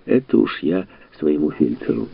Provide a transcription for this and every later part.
Это уж я своему фельдшеру.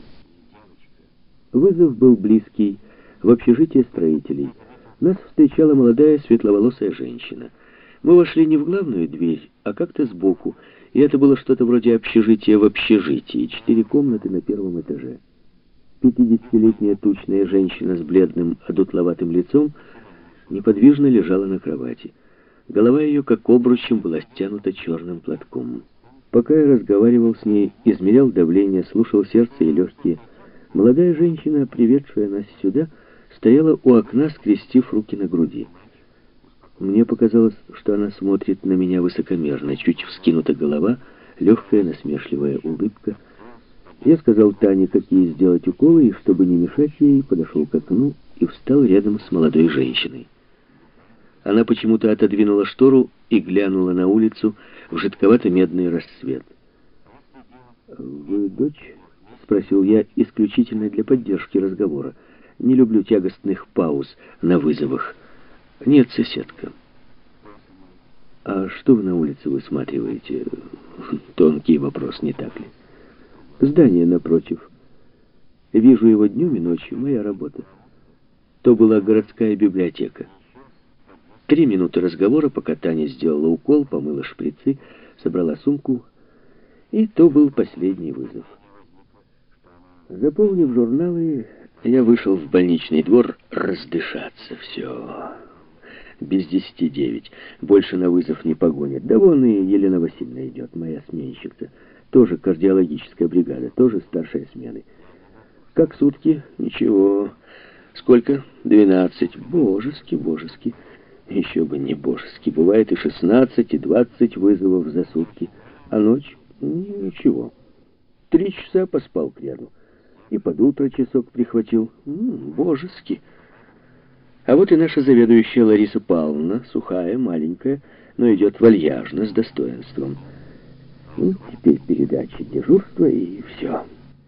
Вызов был близкий, в общежитие строителей. Нас встречала молодая светловолосая женщина. Мы вошли не в главную дверь, а как-то сбоку, и это было что-то вроде общежития в общежитии, 4 комнаты на первом этаже. 50-летняя тучная женщина с бледным, одутловатым лицом неподвижно лежала на кровати. Голова ее, как обручем, была стянута черным платком. Пока я разговаривал с ней, измерял давление, слушал сердце и легкие, молодая женщина, приведшая нас сюда, стояла у окна, скрестив руки на груди. Мне показалось, что она смотрит на меня высокомерно, чуть вскинута голова, легкая насмешливая улыбка. Я сказал Тане, какие сделать уколы, и, чтобы не мешать ей, подошел к окну и встал рядом с молодой женщиной. Она почему-то отодвинула штору и глянула на улицу в жидковато-медный рассвет. «Вы дочь?» — спросил я исключительно для поддержки разговора. Не люблю тягостных пауз на вызовах. «Нет, соседка». «А что вы на улице высматриваете?» Тонкий вопрос, не так ли? «Здание напротив. Вижу его днем и ночью. Моя работа. То была городская библиотека». 3 минуты разговора, пока Таня сделала укол, помыла шприцы, собрала сумку, и то был последний вызов. Заполнив журналы, я вышел в больничный двор раздышаться. Все. Без 10:09. Больше на вызов не погонят. Да вон и Елена Васильевна идет, моя сменщица. Тоже кардиологическая бригада, тоже старшая смены. Как сутки? Ничего. Сколько? 12. Божески, божески. Еще бы не божески. Бывает и 16, и 20 вызовов за сутки. А ночь? Ничего. 3 часа поспал к ряду. И под утро часок прихватил. Божески. А вот и наша заведующая Лариса Павловна, сухая, маленькая, но идет вальяжно, с достоинством. Теперь передача дежурства, и все.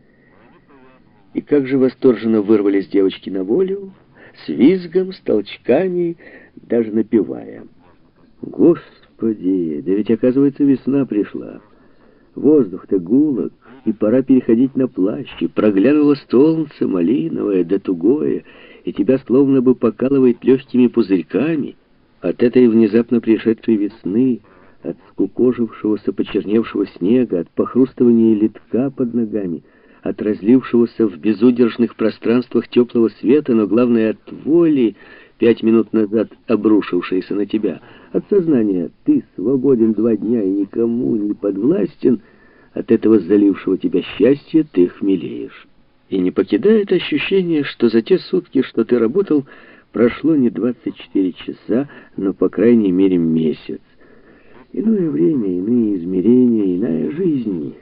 И как же восторженно вырвались девочки на волю, с визгом, с толчками, даже напевая. Господи, да ведь, оказывается, весна пришла. Воздух-то гулок, и пора переходить на плащ, и проглянуло солнце малиновое да тугое, и тебя словно бы покалывает легкими пузырьками от этой внезапно пришедшей весны, от скукожившегося почерневшего снега, от похрустывания литка под ногами, от разлившегося в безудержных пространствах теплого света, но главное от воли, 5 минут назад обрушившейся на тебя, от сознания «ты свободен 2 дня и никому не подвластен», от этого залившего тебя счастья ты хмелеешь. И не покидает ощущение, что за те сутки, что ты работал, прошло не 24 часа, но, по крайней мере, месяц. Иное время, иные измерения, иная жизнь.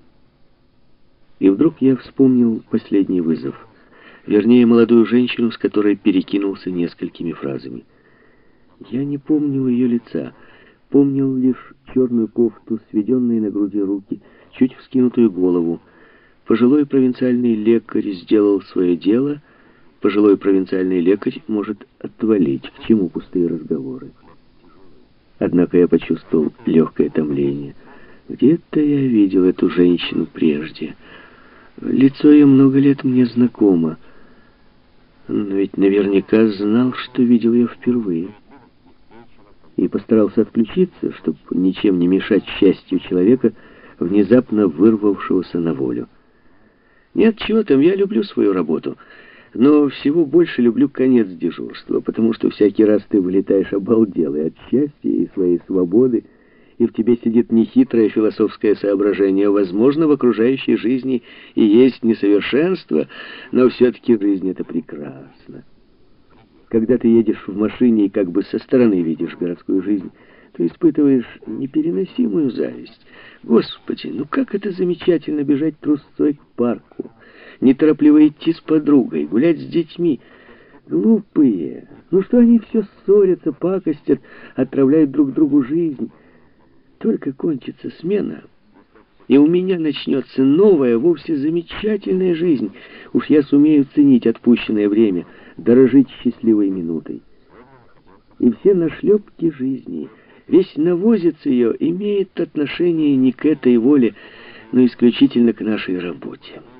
И вдруг я вспомнил последний вызов. Вернее, молодую женщину, с которой перекинулся несколькими фразами. Я не помнил ее лица. Помнил лишь черную кофту, сведенные на груди руки, чуть вскинутую голову. Пожилой провинциальный лекарь сделал свое дело. Пожилой провинциальный лекарь может отвалить. К чему пустые разговоры? Однако я почувствовал легкое томление. Где-то я видел эту женщину прежде. Лицо ее много лет мне знакомо. Но ведь наверняка знал, что видел ее впервые. И постарался отключиться, чтобы ничем не мешать счастью человека, внезапно вырвавшегося на волю. Нет, чего там, я люблю свою работу, но всего больше люблю конец дежурства, потому что всякий раз ты вылетаешь обалделый от счастья и своей свободы, и в тебе сидит нехитрое философское соображение. Возможно, в окружающей жизни и есть несовершенство, но все-таки жизнь — это прекрасно. Когда ты едешь в машине и как бы со стороны видишь городскую жизнь, то испытываешь непереносимую зависть. Господи, ну как это замечательно бежать трусцой к парку, неторопливо идти с подругой, гулять с детьми. Глупые. Ну что они все ссорятся, пакостят, отравляют друг другу жизнь. Только кончится смена, и у меня начнется новая, вовсе замечательная жизнь. Уж я сумею ценить отпущенное время, дорожить счастливой минутой. И все нашлепки жизни, весь навозец ее имеет отношение не к этой воле, но исключительно к нашей работе.